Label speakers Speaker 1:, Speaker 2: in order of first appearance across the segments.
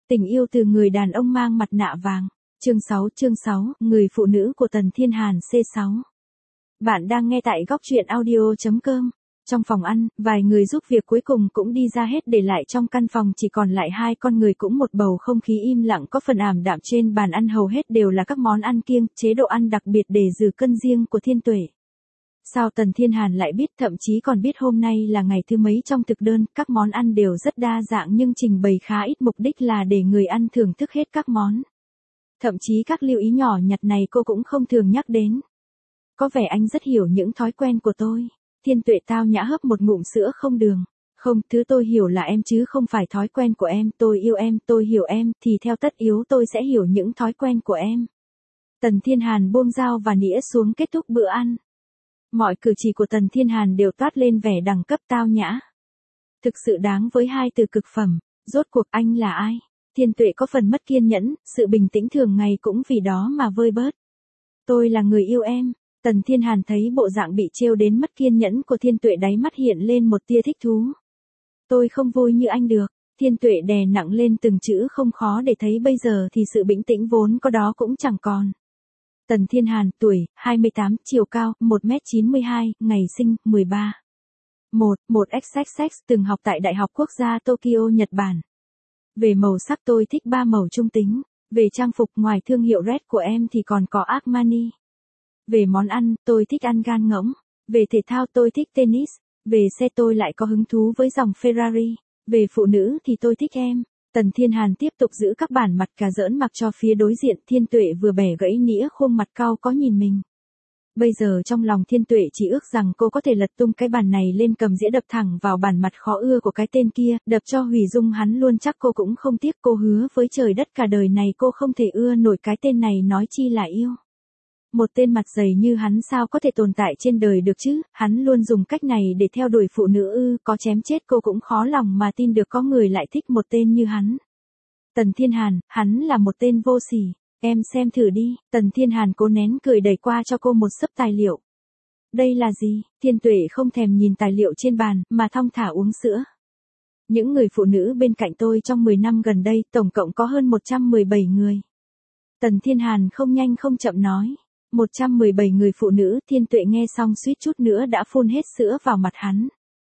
Speaker 1: Tình yêu từ người đàn ông mang mặt nạ vàng. Chương 6, người phụ nữ của Tần Thiên Hàn C6. Bạn đang nghe tại góc truyện audio.com. Trong phòng ăn, vài người giúp việc cuối cùng cũng đi ra hết, để lại trong căn phòng chỉ còn lại hai con người, cũng một bầu không khí im lặng có phần ảm đạm. Trên bàn ăn hầu hết đều là các món ăn kiêng, chế độ ăn đặc biệt để giữ cân riêng của Thiên Tuệ. Sao Tần Thiên Hàn lại biết, thậm chí còn biết hôm nay là ngày thứ mấy trong thực đơn, các món ăn đều rất đa dạng nhưng trình bày khá ít, mục đích là để người ăn thưởng thức hết các món. Thậm chí các lưu ý nhỏ nhặt này cô cũng không thường nhắc đến. Có vẻ anh rất hiểu những thói quen của tôi. Thiên Tuệ tao nhã hớp một ngụm sữa không đường. Không, thứ tôi hiểu là em chứ không phải thói quen của em, tôi yêu em, tôi hiểu em, thì theo tất yếu tôi sẽ hiểu những thói quen của em. Tần Thiên Hàn buông dao và nĩa xuống kết thúc bữa ăn. Mọi cử chỉ của Tần Thiên Hàn đều toát lên vẻ đẳng cấp tao nhã. Thực sự đáng với hai từ cực phẩm. Rốt cuộc anh là ai? Thiên Tuệ có phần mất kiên nhẫn, sự bình tĩnh thường ngày cũng vì đó mà vơi bớt. Tôi là người yêu em. Tần Thiên Hàn thấy bộ dạng bị trêu đến mất kiên nhẫn của Thiên Tuệ, đáy mắt hiện lên một tia thích thú. Tôi không vui như anh được. Thiên Tuệ đè nặng lên từng chữ, không khó để thấy bây giờ thì sự bình tĩnh vốn có đó cũng chẳng còn. Tần Thiên Hàn, tuổi, 28, chiều cao, 1m92, ngày sinh, 13. 1xxx, từng học tại Đại học Quốc gia Tokyo, Nhật Bản. Về màu sắc tôi thích 3 màu trung tính. Về trang phục, ngoài thương hiệu Red của em thì còn có Armani. Về món ăn, tôi thích ăn gan ngỗng. Về thể thao tôi thích tennis. Về xe tôi lại có hứng thú với dòng Ferrari. Về phụ nữ thì tôi thích em. Tần Thiên Hàn tiếp tục giữ các bản mặt cà giỡn mặc cho phía đối diện. Thiên Tuệ vừa bẻ gãy nĩa, khuôn mặt cau có nhìn mình. Bây giờ trong lòng Thiên Tuệ chỉ ước rằng cô có thể lật tung cái bàn này lên, cầm dĩa đập thẳng vào bản mặt khó ưa của cái tên kia, đập cho hủy dung hắn luôn. Chắc cô cũng không tiếc. Cô hứa với trời đất cả đời này cô không thể ưa nổi cái tên này, nói chi là yêu. Một tên mặt dày như hắn sao có thể tồn tại trên đời được chứ? Hắn luôn dùng cách này để theo đuổi phụ nữ ư? Có chém chết cô cũng khó lòng mà tin được có người lại thích một tên như hắn. Tần Thiên Hàn, hắn là một tên vô sỉ. Em xem thử đi. Tần Thiên Hàn cố nén cười, đẩy qua cho cô một xấp tài liệu. Đây là gì? Thiên Tuệ không thèm nhìn tài liệu trên bàn, mà thong thả uống sữa. Những người phụ nữ bên cạnh tôi trong 10 năm gần đây, tổng cộng có hơn 117 người. Tần Thiên Hàn không nhanh không chậm nói. 117 người phụ nữ. Thiên Tuệ nghe xong suýt chút nữa đã phun hết sữa vào mặt hắn.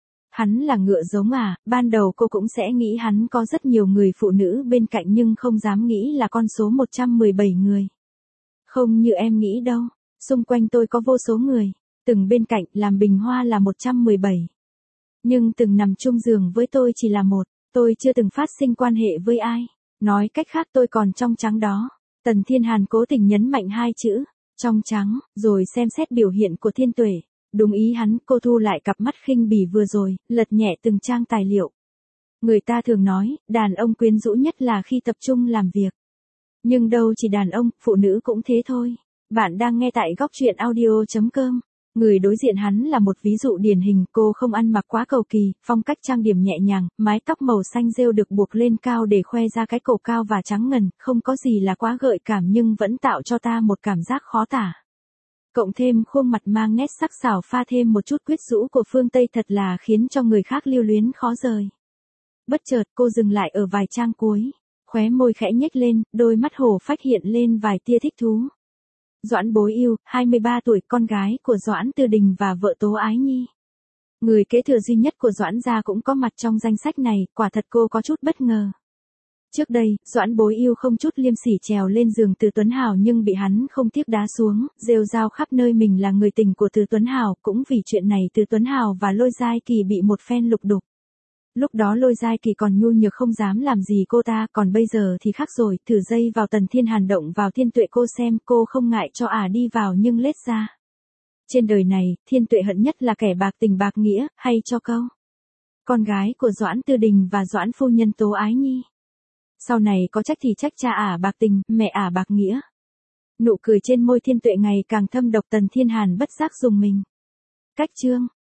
Speaker 1: Hắn là ngựa giống à? Ban đầu cô cũng sẽ nghĩ hắn có rất nhiều người phụ nữ bên cạnh, nhưng không dám nghĩ là con số 117 người. Không như em nghĩ đâu. Xung quanh tôi có vô số người. Từng bên cạnh làm bình hoa là 117. Nhưng từng nằm chung giường với tôi chỉ là một. Tôi chưa từng phát sinh quan hệ với ai. Nói cách khác tôi còn trong trắng đó. Tần Thiên Hàn cố tình nhấn mạnh hai chữ trong trắng, rồi xem xét biểu hiện của Thiên Tuệ. Đúng ý hắn, cô thu lại cặp mắt khinh bỉ vừa rồi, lật nhẹ từng trang tài liệu. Người ta thường nói, đàn ông quyến rũ nhất là khi tập trung làm việc. Nhưng đâu chỉ đàn ông, phụ nữ cũng thế thôi. Bạn đang nghe tại góc truyện audio.com. Người đối diện hắn là một ví dụ điển hình. Cô không ăn mặc quá cầu kỳ, phong cách trang điểm nhẹ nhàng, mái tóc màu xanh rêu được buộc lên cao để khoe ra cái cổ cao và trắng ngần, không có gì là quá gợi cảm nhưng vẫn tạo cho ta một cảm giác khó tả. Cộng thêm khuôn mặt mang nét sắc sảo pha thêm một chút quyến rũ của phương Tây, thật là khiến cho người khác lưu luyến khó rời. Bất chợt cô dừng lại ở vài trang cuối, khóe môi khẽ nhếch lên, đôi mắt hổ phách hiện lên vài tia thích thú. Doãn Bối Yêu, 23 tuổi, con gái của Doãn Tư Đình và vợ Tố Ái Nhi. Người kế thừa duy nhất của Doãn gia cũng có mặt trong danh sách này, quả thật cô có chút bất ngờ. Trước đây, Doãn Bối Yêu không chút liêm sỉ trèo lên giường Từ Tuấn Hào nhưng bị hắn không tiếc đá xuống, rêu rao khắp nơi mình là người tình của Từ Tuấn Hào. Cũng vì chuyện này Từ Tuấn Hào và Lôi Giai Kỳ bị một phen lục đục. Lúc đó Lôi Giai Kỳ còn nhu nhược không dám làm gì cô ta, còn bây giờ thì khác rồi. Thử dây vào Tần Thiên Hàn động vào Thiên Tuệ cô xem, cô không ngại cho đi vào nhưng lết ra. Trên đời này, Thiên Tuệ hận nhất là kẻ bạc tình bạc nghĩa, hay cho câu. Con gái của Doãn Tư Đình và Doãn phu nhân Tố Ái Nhi. Sau này có trách thì trách cha bạc tình, mẹ bạc nghĩa. Nụ cười trên môi Thiên Tuệ ngày càng thâm độc. Tần Thiên Hàn bất giác dùng mình. Cách chương.